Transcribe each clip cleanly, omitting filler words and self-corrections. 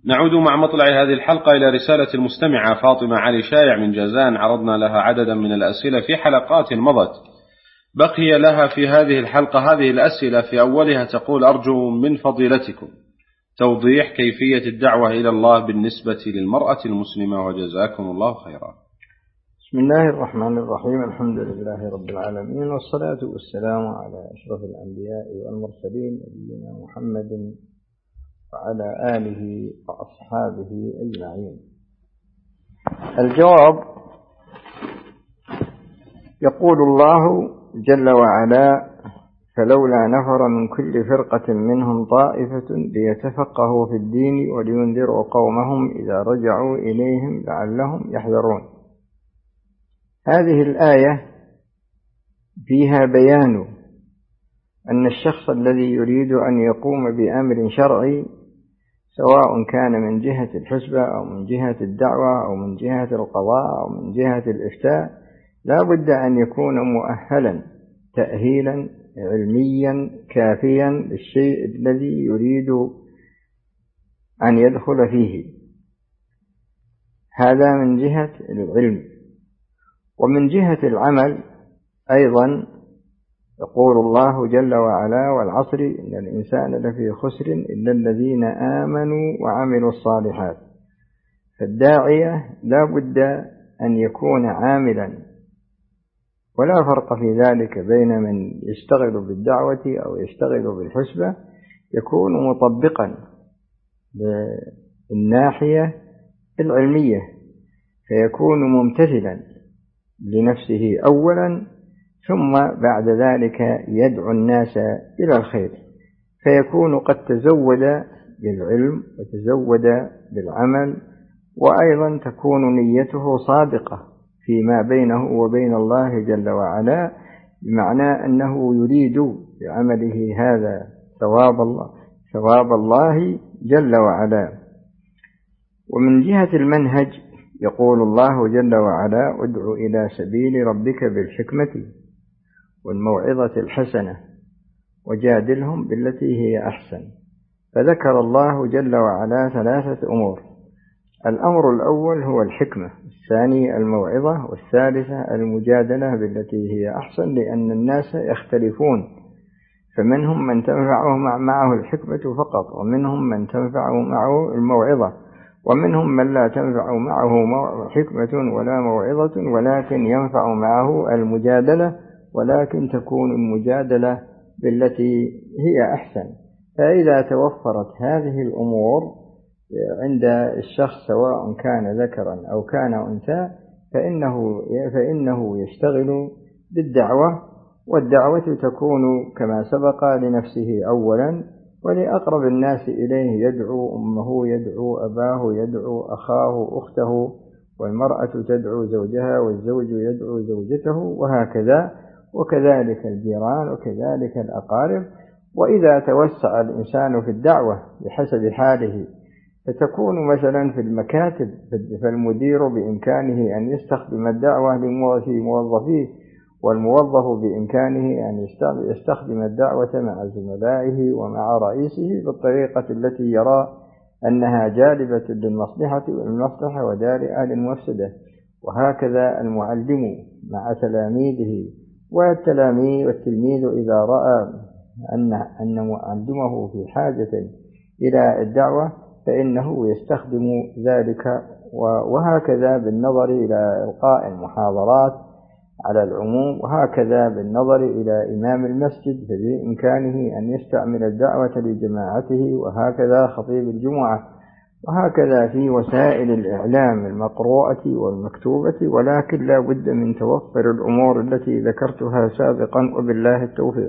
نعود مع مطلع هذه الحلقة إلى رسالة المستمعة فاطمة علي شايع من جازان، عرضنا لها عددا من الأسئلة في حلقات مضت، بقي لها في هذه الحلقة هذه الأسئلة. في أولها تقول: أرجو من فضيلتكم توضيح كيفية الدعوة إلى الله بالنسبة للمرأة المسلمة، وجزاكم الله خيرا. بسم الله الرحمن الرحيم. الحمد لله رب العالمين، والصلاة والسلام على أشرف الأنبياء والمرسلين نبينا محمد وعلى آله وأصحابه أجمعين. الجواب: يقول الله جل وعلا: فلولا نفر من كل فرقة منهم طائفة ليتفقهوا في الدين ولينذروا قومهم إذا رجعوا إليهم لعلهم يحذرون. هذه الآية فيها بيان أن الشخص الذي يريد أن يقوم بأمر شرعي، سواء كان من جهة الحسبة أو من جهة الدعوة أو من جهة القضاء أو من جهة الإفتاء، لا بد أن يكون مؤهلا تأهيلا علميا كافيا للشيء الذي يريد أن يدخل فيه. هذا من جهة العلم. ومن جهة العمل أيضا يقول الله جل وعلا: والعصر إن الإنسان لفي خسر إلا الذين آمنوا وعملوا الصالحات. فالداعية لا بد أن يكون عاملا، ولا فرق في ذلك بين من يشتغل بالدعوة أو يشتغل بالحسبة. يكون مطبقا بالناحية العلمية، فيكون ممتثلا لنفسه أولا، ثم بعد ذلك يدعو الناس إلى الخير، فيكون قد تزود بالعلم وتزود بالعمل، وأيضا تكون نيته صادقة فيما بينه وبين الله جل وعلا، بمعنى أنه يريد بعمله هذا ثواب الله جل وعلا. ومن جهة المنهج يقول الله جل وعلا: ادع إلى سبيل ربك بالحكمة والموعظة الحسنة وجادلهم بالتي هي أحسن. فذكر الله جل وعلا 3 أمور: الأمر الأول هو الحكمة، الثاني الموعظة، والثالثة المجادلة بالتي هي أحسن، لأن الناس يختلفون، فمنهم من تنفعه معه الحكمة فقط، ومنهم من تنفعه معه الموعظة، ومنهم من لا تنفع معه حكمة ولا موعظة ولكن ينفع معه المجادلة، ولكن تكون المجادلة بالتي هي أحسن. فإذا توفرت هذه الأمور عند الشخص سواء كان ذكرا أو كان أنثى، فإنه يشتغل بالدعوة، والدعوة تكون كما سبق لنفسه أولا، ولأقرب الناس إليه يدعو أمه، يدعو أباه، يدعو أخاه أخته، والمرأة تدعو زوجها، والزوج يدعو زوجته، وهكذا، وكذلك الجيران، وكذلك الأقارب. وإذا توسع الإنسان في الدعوة بحسب حاله، فتكون مثلا في المكاتب، فالمدير بإمكانه أن يستخدم الدعوة لموظفيه، والموظف بإمكانه أن يستخدم الدعوة مع زملائه ومع رئيسه بالطريقة التي يرى أنها جالبة للمصلحة ودارئة للمفسدة. وهكذا المعلم مع تلاميذه، والتلميذ إذا رأى أن معلمه في حاجة إلى الدعوة فإنه يستخدم ذلك. وهكذا بالنظر إلى إلقاء المحاضرات على العموم، وهكذا بالنظر إلى إمام المسجد فبإمكانه أن يستعمل الدعوة لجماعته، وهكذا خطيب الجمعة، وهكذا في وسائل الإعلام المقروءة والمكتوبة. ولكن لا بد من توفر الأمور التي ذكرتها سابقا، وبالله التوفيق.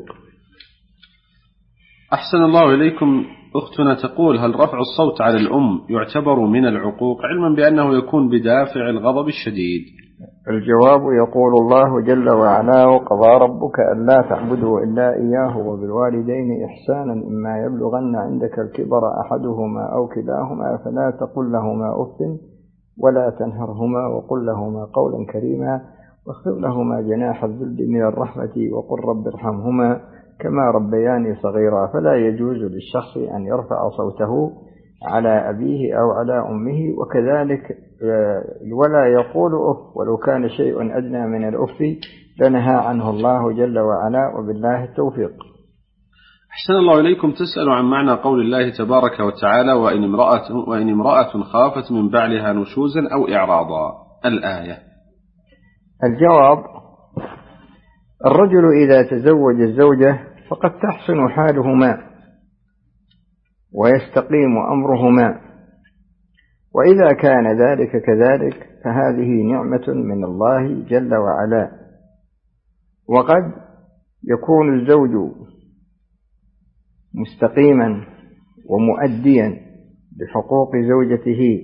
أحسن الله إليكم. أختنا تقول: هل رفع الصوت على الأم يعتبر من العقوق، علما بأنه يكون بدافع الغضب الشديد؟ الجواب: يقول الله جل وعلا: وقضى ربك ألا تعبدوا إلا إياه وبالوالدين إحسانا إما يبلغن عندك الكبر أحدهما أو كلاهما فلا تقل لهما أف ولا تنهرهما وقل لهما قولا كريما واخفض لهما جناح الذل من الرحمة وقل رب ارحمهما كما ربياني صغيرا. فلا يجوز للشخص أن يرفع صوته على أبيه أو على أمه، وكذلك ولا يقول أف ولو كان شيء أدنى من الأف لنهى عنه الله جل وعلا، وبالله التوفيق. أحسن الله إليكم. تسأل عن معنى قول الله تبارك وتعالى: وإن امرأة خافت من بعلها نشوزا أو إعراضا، الآية. الجواب: الرجل إذا تزوج الزوجة فقد تحسن حالهما ويستقيم أمرهما، وإذا كان ذلك كذلك فهذه نعمة من الله جل وعلا. وقد يكون الزوج مستقيما ومؤديا بحقوق زوجته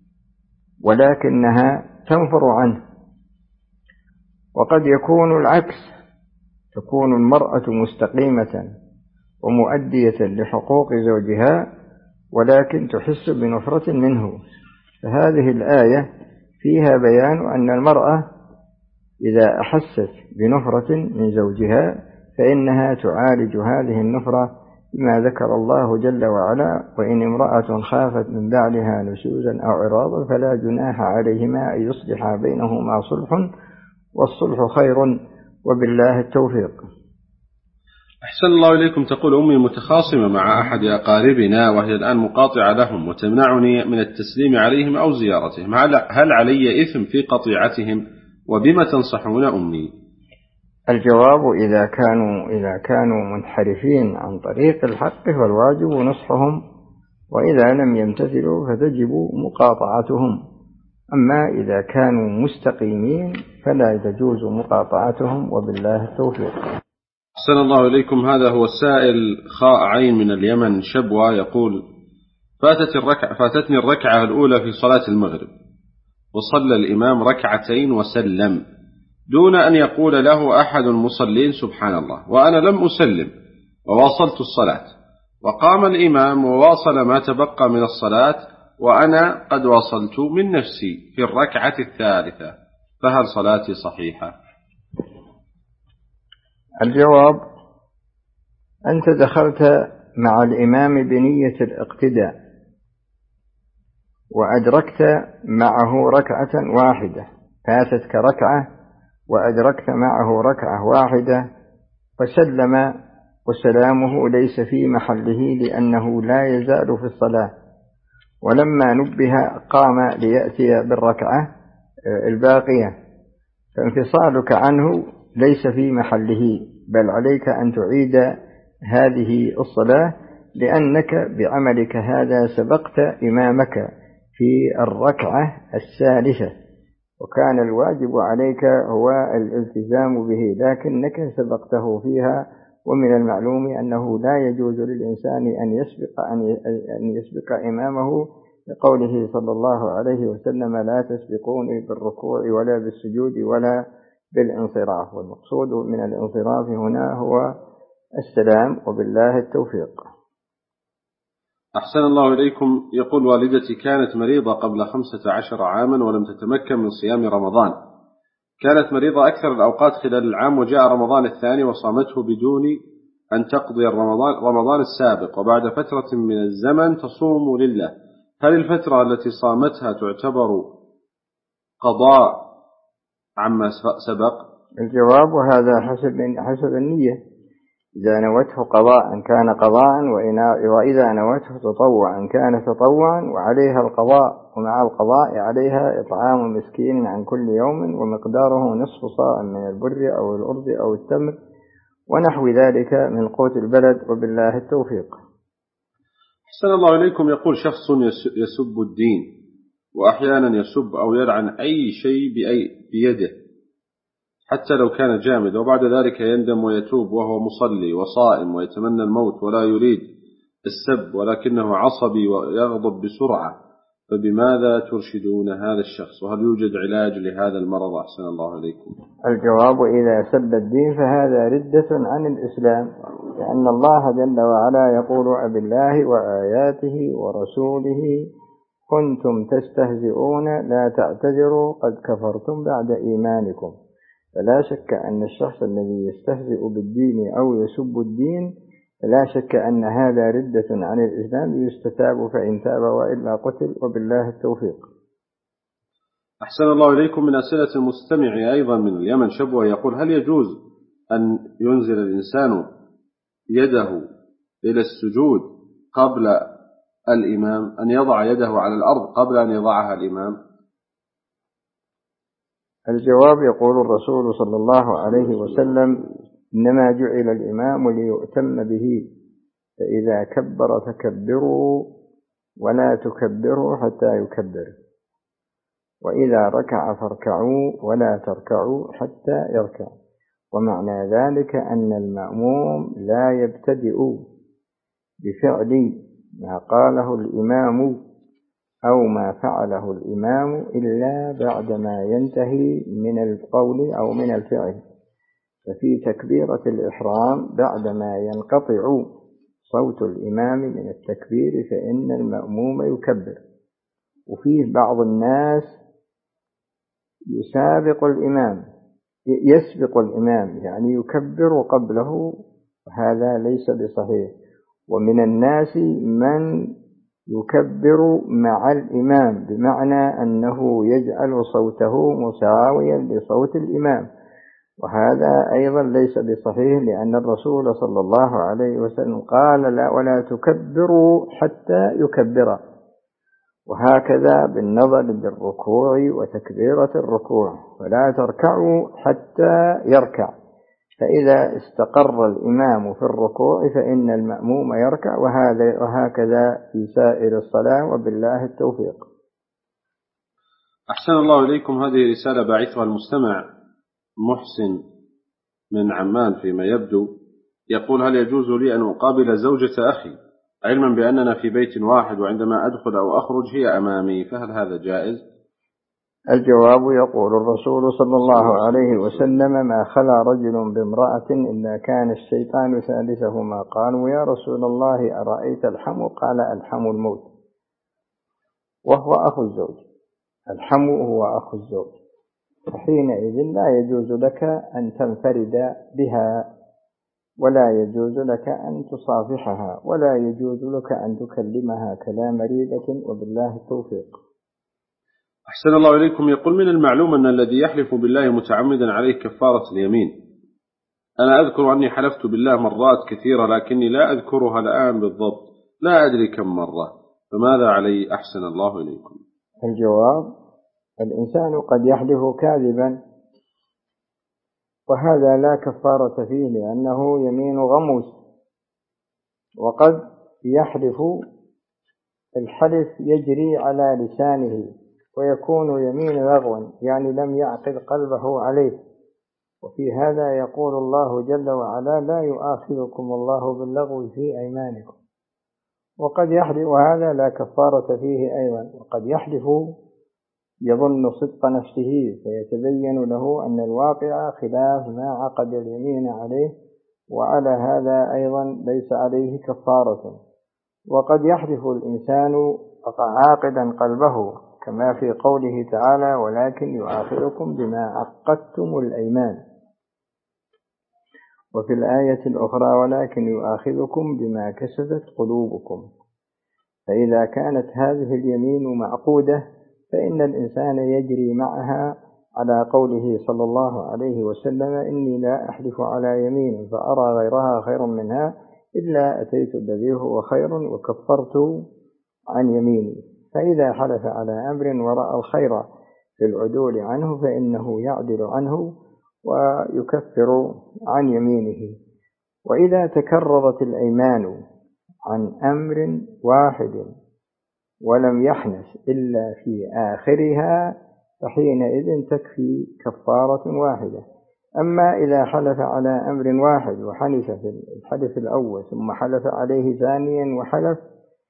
ولكنها تنفر عنه، وقد يكون العكس، تكون المرأة مستقيمة ومؤدية لحقوق زوجها ولكن تحس بنفرة منه. فهذه الآية فيها بيان أن المرأة إذا أحست بنفرة من زوجها فإنها تعالج هذه النفرة بما ذكر الله جل وعلا: وإن امرأة خافت من بعلها نشوزا أو عراضا فلا جناح عليهما أن يصلحا بينهما صلح والصلح خير، وبالله التوفيق. أحسن الله إليكم. تقول: أمي متخاصمة مع أحد أقاربنا وهي الآن مقاطعة لهم وتمنعني من التسليم عليهم أو زيارتهم، هل علي إثم في قطيعتهم؟ وبما تنصحون أمي؟ الجواب: إذا كانوا منحرفين عن طريق الحق فالواجب نصحهم، وإذا لم يمتثلوا فتجب مقاطعتهم. أما إذا كانوا مستقيمين فلا تجوز مقاطعتهم، وبالله التوفيق. أحسن الله إليكم. هذا هو السائل خاء عين من اليمن شبوة، يقول: فاتتني الركعة الأولى في صلاة المغرب، وصلى الإمام ركعتين وسلم دون أن يقول له أحد المصلين سبحان الله، وأنا لم أسلم وواصلت الصلاة، وقام الإمام وواصل ما تبقى من الصلاة وأنا قد واصلت من نفسي في الركعة الثالثة، فهل صلاتي صحيحة؟ الجواب: أنت دخلت مع الإمام بنية الاقتداء وأدركت معه ركعة واحدة، فاتتك ركعة وأدركت معه ركعة واحدة فسلم، وسلامه ليس في محله لأنه لا يزال في الصلاة، ولما نبه قام ليأتي بالركعة الباقية، فانفصالك عنه ليس في محله، بل عليك أن تعيد هذه الصلاة لأنك بعملك هذا سبقت إمامك في الركعة الثالثة، وكان الواجب عليك هو الالتزام به لكنك سبقته فيها. ومن المعلوم أنه لا يجوز للإنسان أن يسبق إمامه، لقوله صلى الله عليه وسلم: لا تسبقوني بالركوع ولا بالسجود ولا بالانصراف. والمقصود من الانصراف هنا هو السلام، وبالله التوفيق. أحسن الله إليكم. يقول: والدتي كانت مريضة قبل 15 عاما ولم تتمكن من صيام رمضان، كانت مريضة أكثر الأوقات خلال العام، وجاء رمضان الثاني وصامته بدون أن تقضي رمضان السابق، وبعد فترة من الزمن تصوم لله، هل الفترة التي صامتها تعتبر قضاء عما سبق؟ الجواب: هذا حسب النية، إذا نوته قضاء كان قضاء، وإذا نوته تطوعا كان تطوعا، وعليها القضاء، ومع القضاء عليها إطعام مسكين عن كل يوم ومقداره نصف صاع من البر أو الأرز أو التمر ونحو ذلك من قوت البلد، وبالله التوفيق. أحسن الله إليكم. يقول: شخص يسب الدين وأحيانا يسب أو يلعن أي شيء بيده حتى لو كان جامد، وبعد ذلك يندم ويتوب وهو مصلي وصائم ويتمنى الموت ولا يريد السب ولكنه عصبي ويغضب بسرعة، فبماذا ترشدون هذا الشخص؟ وهل يوجد علاج لهذا المرض؟ أحسن الله إليكم. الجواب: إذا سب الدين فهذا ردة عن الإسلام، لأن الله جل وعلا يقول: أبالله وآياته ورسوله كنتم تستهزئون لا تعتذروا قد كفرتم بعد إيمانكم. فلا شك أن الشخص الذي يستهزئ بالدين أو يسب الدين لا شك أن هذا ردة عن الإسلام، يستتاب فإن تاب وإلا قتل، وبالله التوفيق. أحسن الله إليكم. من أسئلة المستمع أيضا من اليمن شبوة يقول: هل يجوز أن ينزل الإنسان يده إلى السجود قبل الإمام، أن يضع يده على الأرض قبل أن يضعها الإمام؟ الجواب: يقول الرسول صلى الله عليه وسلم: إنما جعل الإمام ليؤتم به، فإذا كبر فكبروا ولا تكبروا حتى يكبر، وإذا ركع فاركعوا ولا تركعوا حتى يركع. ومعنى ذلك أن المأموم لا يبتدئ بفعل ما قاله الإمام أو ما فعله الإمام إلا بعدما ينتهي من القول أو من الفعل. ففي تكبيرة الإحرام بعدما ينقطع صوت الإمام من التكبير فإن المأموم يكبر. وفيه بعض الناس يسبق الإمام يعني يكبر قبله، وهذا ليس بصحيح. ومن الناس من يكبر مع الإمام، بمعنى أنه يجعل صوته مساويا لصوت الإمام، وهذا أيضا ليس بصحيح، لأن الرسول صلى الله عليه وسلم قال: لا ولا تكبروا حتى يكبر. وهكذا بالنظر للركوع وتكبيرة الركوع: ولا تركعوا حتى يركع، فإذا استقر الإمام في الركوع فإن المأموم يركع، وهكذا في سائر الصلاة، وبالله التوفيق. أحسن الله إليكم. هذه رسالة باعثها المستمع محسن من عمان فيما يبدو، يقول: هل يجوز لي أن أقابل زوجة أخي علما بأننا في بيت واحد، وعندما أدخل أو أخرج هي أمامي، فهل هذا جائز؟ الجواب: يقول الرسول صلى الله عليه وسلم: ما خلا رجل بامرأة إلا كان الشيطان ثالثهما. قالوا: يا رسول الله أرأيت الحم؟ قال: الحم الموت، وهو أخو الزوج. الحم هو أخو الزوج، فحينئذ لا يجوز لك أن تنفرد بها، ولا يجوز لك أن تصافحها، ولا يجوز لك أن تكلمها كلام ريبة، وبالله التوفيق. أحسن الله إليكم. يقول: من المعلوم أن الذي يحلف بالله متعمدا عليه كفارة اليمين. أنا أذكر أني حلفت بالله مرات كثيرة، لكني لا أذكرها الآن بالضبط، لا أدري كم مرة، فماذا علي؟ أحسن الله إليكم. الجواب: الإنسان قد يحلف كاذبا، وهذا لا كفارة فيه، لأنه يمين غموس. وقد يحلف الحلف يجري على لسانه ويكون يمين لغو، يعني لم يعقد قلبه عليه. وفي هذا يقول الله جل وعلا: لا يؤاخذكم الله باللغو في أيمانكم. وقد يحلف، وهذا لا كفارة فيه أيضا. وقد يحلف يظن صدق نفسه فيتبين له أن الواقع خلاف ما عقد اليمين عليه، وعلى هذا أيضا ليس عليه كفارة. وقد يحلف الإنسان عاقدا قلبه، كما في قوله تعالى: ولكن يؤاخذكم بما عقدتم الأيمان. وفي الآية الأخرى: ولكن يؤاخذكم بما كسبت قلوبكم. فإذا كانت هذه اليمين معقودة فإن الإنسان يجري معها على قوله صلى الله عليه وسلم: إني لا أحلف على يمين فأرى غيرها خير منها إلا أتيت الذي هو خير وكفرت عن يميني. فإذا حلف على أمر ورأى الخير في العدول عنه فإنه يعدل عنه ويكفر عن يمينه. وإذا تكررت الأيمان عن أمر واحد ولم يحنث إلا في آخرها فحينئذ تكفي كفارة واحدة. أما إذا حلف على أمر واحد وحنث في الحلف الأول ثم حلف عليه ثانيا وحلف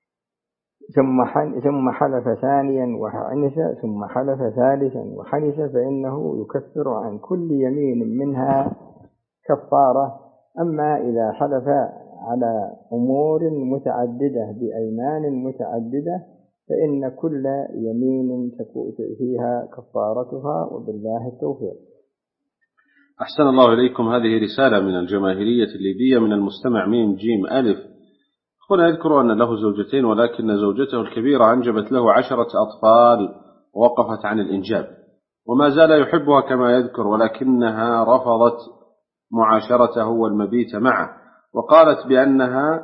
ثم حلف ثانيا وحنث ثم حلف ثالثا وحنث فإنه يكفر عن كل يمين منها كفارة. أما إذا حلف على أمور متعددة بأيمان متعددة فإن كل يمين تكون فيها كفارتها، وبالله التوفيق. أحسن الله إليكم. هذه رسالة من الجماهيرية الليبية من المستمع ميم جيم ألف. هنا يذكر أن له زوجتين، ولكن زوجته الكبيرة أنجبت له 10 أطفال ووقفت عن الإنجاب، وما زال يحبها كما يذكر، ولكنها رفضت معاشرته والمبيت معه، وقالت بأنها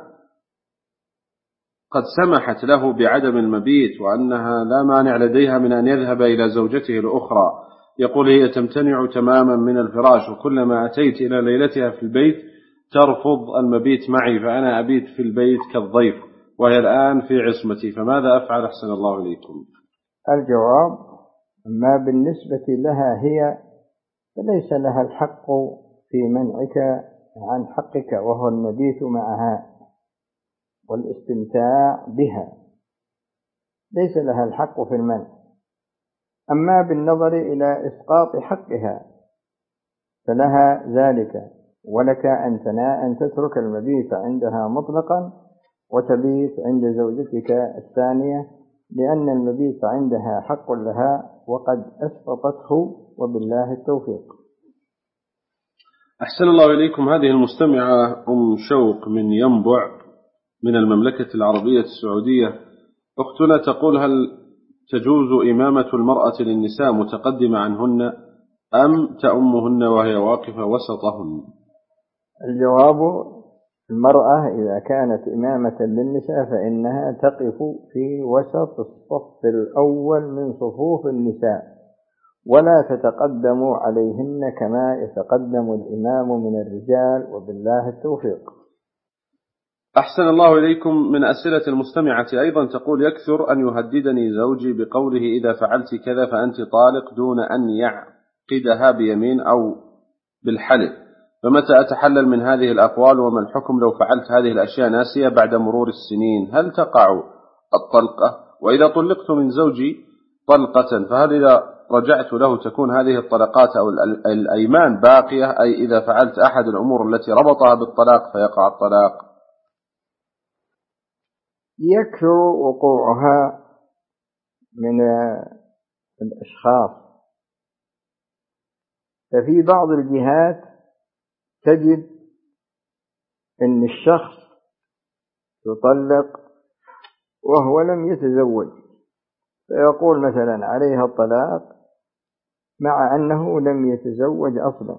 قد سمحت له بعدم المبيت، وأنها لا مانع لديها من أن يذهب إلى زوجته الأخرى. يقول هي تمتنع تماما من الفراش، وكلما أتيت إلى ليلتها في البيت ترفض المبيت معي، فأنا أبيت في البيت كالضيف، وهي الآن في عصمتي، فماذا أفعل أحسن الله إليكم؟ الجواب: ما بالنسبة لها هي فليس لها الحق في منعك عن حقك، وهو المبيت معها والاستمتاع بها، ليس لها الحق في المنع. أما بالنظر إلى إسقاط حقها فلها ذلك، ولك أن تترك المبيت عندها مطلقا وتبيت عند زوجتك الثانية، لأن المبيت عندها حق لها وقد أسقطته، وبالله التوفيق. أحسن الله إليكم. هذه المستمعة أم شوق من ينبع من المملكة العربية السعودية. أختنا تقول: هل تجوز إمامة المرأة للنساء متقدمة عنهن أم تأمهن وهي واقفة وسطهن؟ الجواب: المرأة إذا كانت إمامة للنساء فإنها تقف في وسط الصف الأول من صفوف النساء، ولا تتقدم عليهن كما يتقدم الإمام من الرجال، وبالله التوفيق. أحسن الله إليكم. من أسئلة المستمعة أيضا تقول: يكثر أن يهددني زوجي بقوله إذا فعلت كذا فأنت طالق، دون أن يعقدها بيمين أو بالحلف، فمتى أتحلل من هذه الأقوال؟ وما الحكم لو فعلت هذه الأشياء ناسية بعد مرور السنين؟ هل تقع الطلقة؟ وإذا طلقت من زوجي طلقة فهل إذا رجعت له تكون هذه الطلقات أو الأيمان باقية، أي إذا فعلت أحد الأمور التي ربطها بالطلاق فيقع الطلاق؟ يكثر وقوعها من الأشخاص، ففي بعض الجهات تجد أن الشخص يطلق وهو لم يتزوج، فيقول مثلا عليها الطلاق مع أنه لم يتزوج أصلا،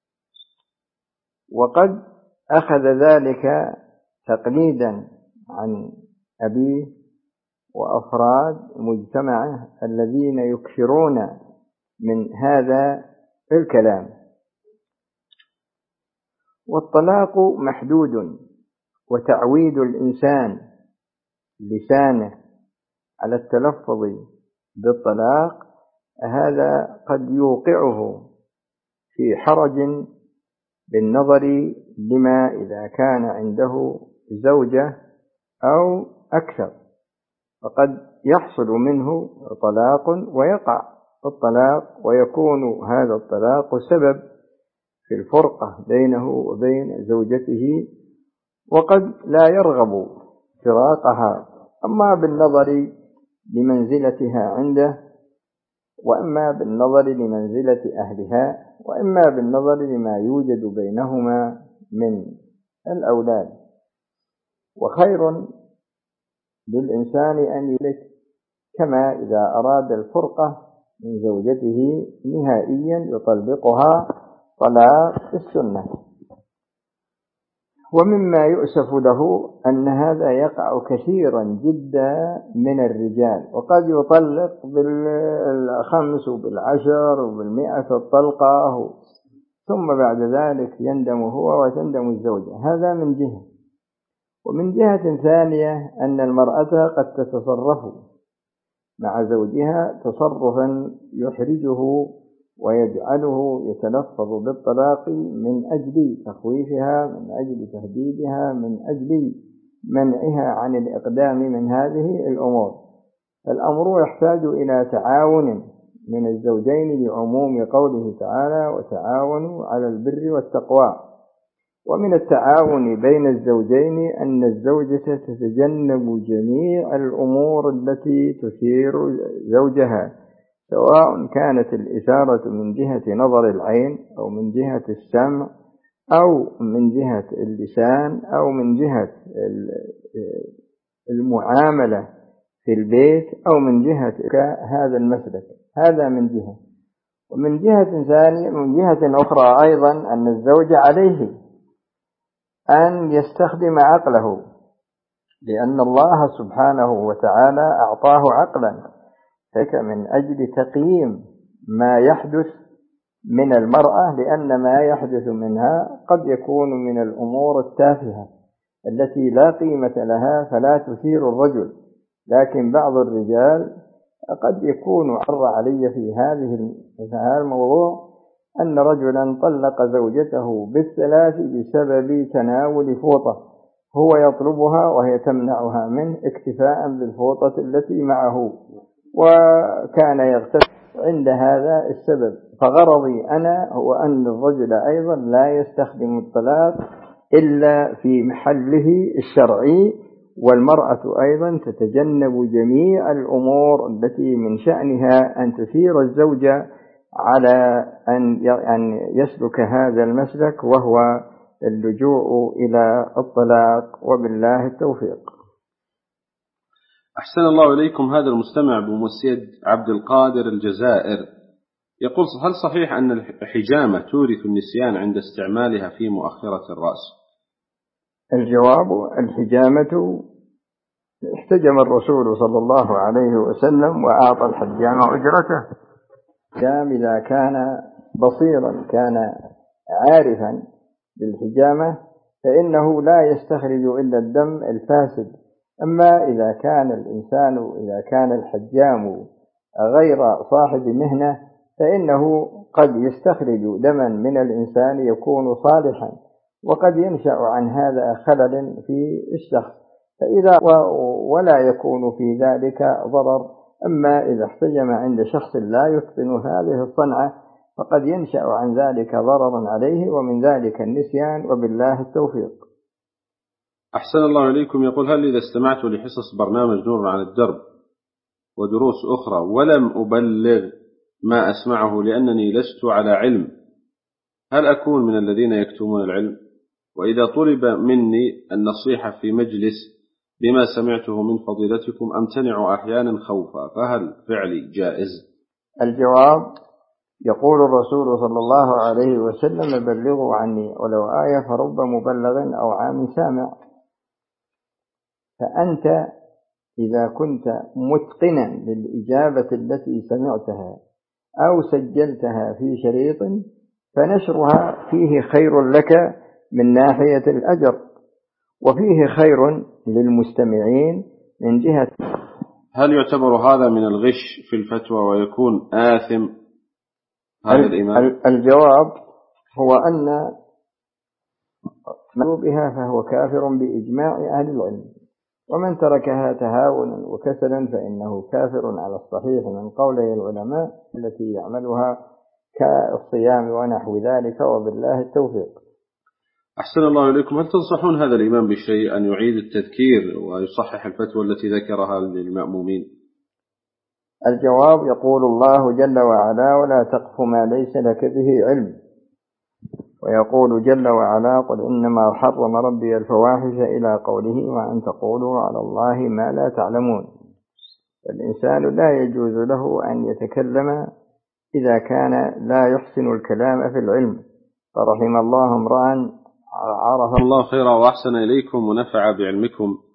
وقد أخذ ذلك تقليدا عن أبيه وأفراد مجتمعه الذين يكثرون من هذا الكلام. والطلاق محدود، وتعويد الإنسان لسانه على التلفظ بالطلاق هذا قد يوقعه في حرج بالنظر لما إذا كان عنده زوجة أو أكثر، فقد يحصل منه طلاق ويقع الطلاق، ويكون هذا الطلاق سبب في الفرقة بينه وبين زوجته، وقد لا يرغب فراقها، أما بالنظر لمنزلتها عنده، وإما بالنظر لمنزلة أهلها، وإما بالنظر لما يوجد بينهما من الأولاد. وخير للإنسان أن يلك كما إذا أراد الفرقة من زوجته نهائيا يطلقها طلاق السنة. ومما يؤسف له أن هذا يقع كثيرا جدا من الرجال، وقد يطلق بال5 وبال10 وبال100 الطلقة، ثم بعد ذلك يندم هو وتندم الزوجة. هذا من جهة. ومن جهة ثانية أن المرأة قد تتصرف مع زوجها تصرفا يحرجه ويجعله يتلفظ بالطلاق من أجل تخويفها، من أجل تهديدها، من أجل منعها عن الإقدام من هذه الأمور. الأمر يحتاج إلى تعاون من الزوجين لعموم قوله تعالى: وتعاونوا على البر والتقوى. ومن التعاون بين الزوجين أن الزوجة تتجنب جميع الأمور التي تثير زوجها، سواء كانت الإثارة من جهة نظر العين أو من جهة السمع أو من جهة اللسان أو من جهة المعاملة في البيت أو من جهة هذا المسلك. هذا من جهة. ومن جهة ثانية من جهة أخرى أيضا أن الزوج عليه أن يستخدم عقله، لأن الله سبحانه وتعالى أعطاه عقلا، من أجل تقييم ما يحدث من المرأة، لأن ما يحدث منها قد يكون من الأمور التافهة التي لا قيمة لها فلا تثير الرجل، لكن بعض الرجال قد يكون عر علي في هذا الموضوع أن رجلا طلق زوجته بالثلاث بسبب تناول فوطة هو يطلبها وهي تمنعها منه اكتفاء بالفوطة التي معه، وكان يغتسل عند هذا السبب. فغرضي أنا هو أن الرجل أيضا لا يستخدم الطلاق إلا في محله الشرعي، والمرأة أيضا تتجنب جميع الأمور التي من شأنها أن تثير الزوج على أن يسلك هذا المسلك، وهو اللجوء إلى الطلاق، وبالله التوفيق. أحسن الله إليكم. هذا المستمع بمسيد عبد القادر الجزائر يقول: هل صحيح أن الحجامة تورث النسيان عند استعمالها في مؤخرة الرأس؟ الجواب: الحجامة احتجم الرسول صلى الله عليه وسلم وأعطى الحجام أجرته. الحجام إذا كان بصيرا كان عارفا بالحجامة فإنه لا يستخرج إلا الدم الفاسد. أما إذا كان الحجام غير صاحب مهنة فإنه قد يستخرج دما من الإنسان يكون صالحا، وقد ينشأ عن هذا خلل في الشخص ولا يكون في ذلك ضرر. أما إذا احتجم عند شخص لا يتقن هذه الصنعة فقد ينشأ عن ذلك ضرر عليه، ومن ذلك النسيان، وبالله التوفيق. أحسن الله إليكم. يقول: هل إذا استمعت لحصص برنامج نور عن الدرب ودروس أخرى ولم أبلغ ما أسمعه لأنني لست على علم، هل أكون من الذين يكتمون العلم؟ وإذا طلب مني النصيحة في مجلس بما سمعته من فضيلتكم أمتنع أحيانا خوفا، فهل فعلي جائز؟ الجواب: يقول الرسول صلى الله عليه وسلم: بلغوا عني ولو آية فرب مبلغ أو عام سامع. فأنت إذا كنت متقنا للإجابة التي سمعتها أو سجلتها في شريط فنشرها فيه خير لك من ناحية الأجر، وفيه خير للمستمعين من جهة. هل يعتبر هذا من الغش في الفتوى ويكون آثم هذا الإمام؟ الجواب هو أن من بها فهو كافر بإجماع أهل العلم، ومن تركها تهاونا وكسلا فإنه كافر على الصحيح من قولي العلماء التي يعملها كالصيام ونحو ذلك، وبالله التوفيق. أحسن الله إليكم. هل تنصحون هذا الإمام بشيء أن يعيد التذكير ويصحح الفتوى التي ذكرها للمأمومين؟ الجواب: يقول الله جل وعلا: ولا تقف ما ليس لك به علم. ويقول جل وعلا: قل إنما حرم ربي الفواحش إلى قوله وأن تقولوا على الله ما لا تعلمون. الإنسان لا يجوز له أن يتكلم إذا كان لا يحسن الكلام في العلم، فرحم الله امرأ عرف. الله خيرا وأحسن إليكم ونفع بعلمكم.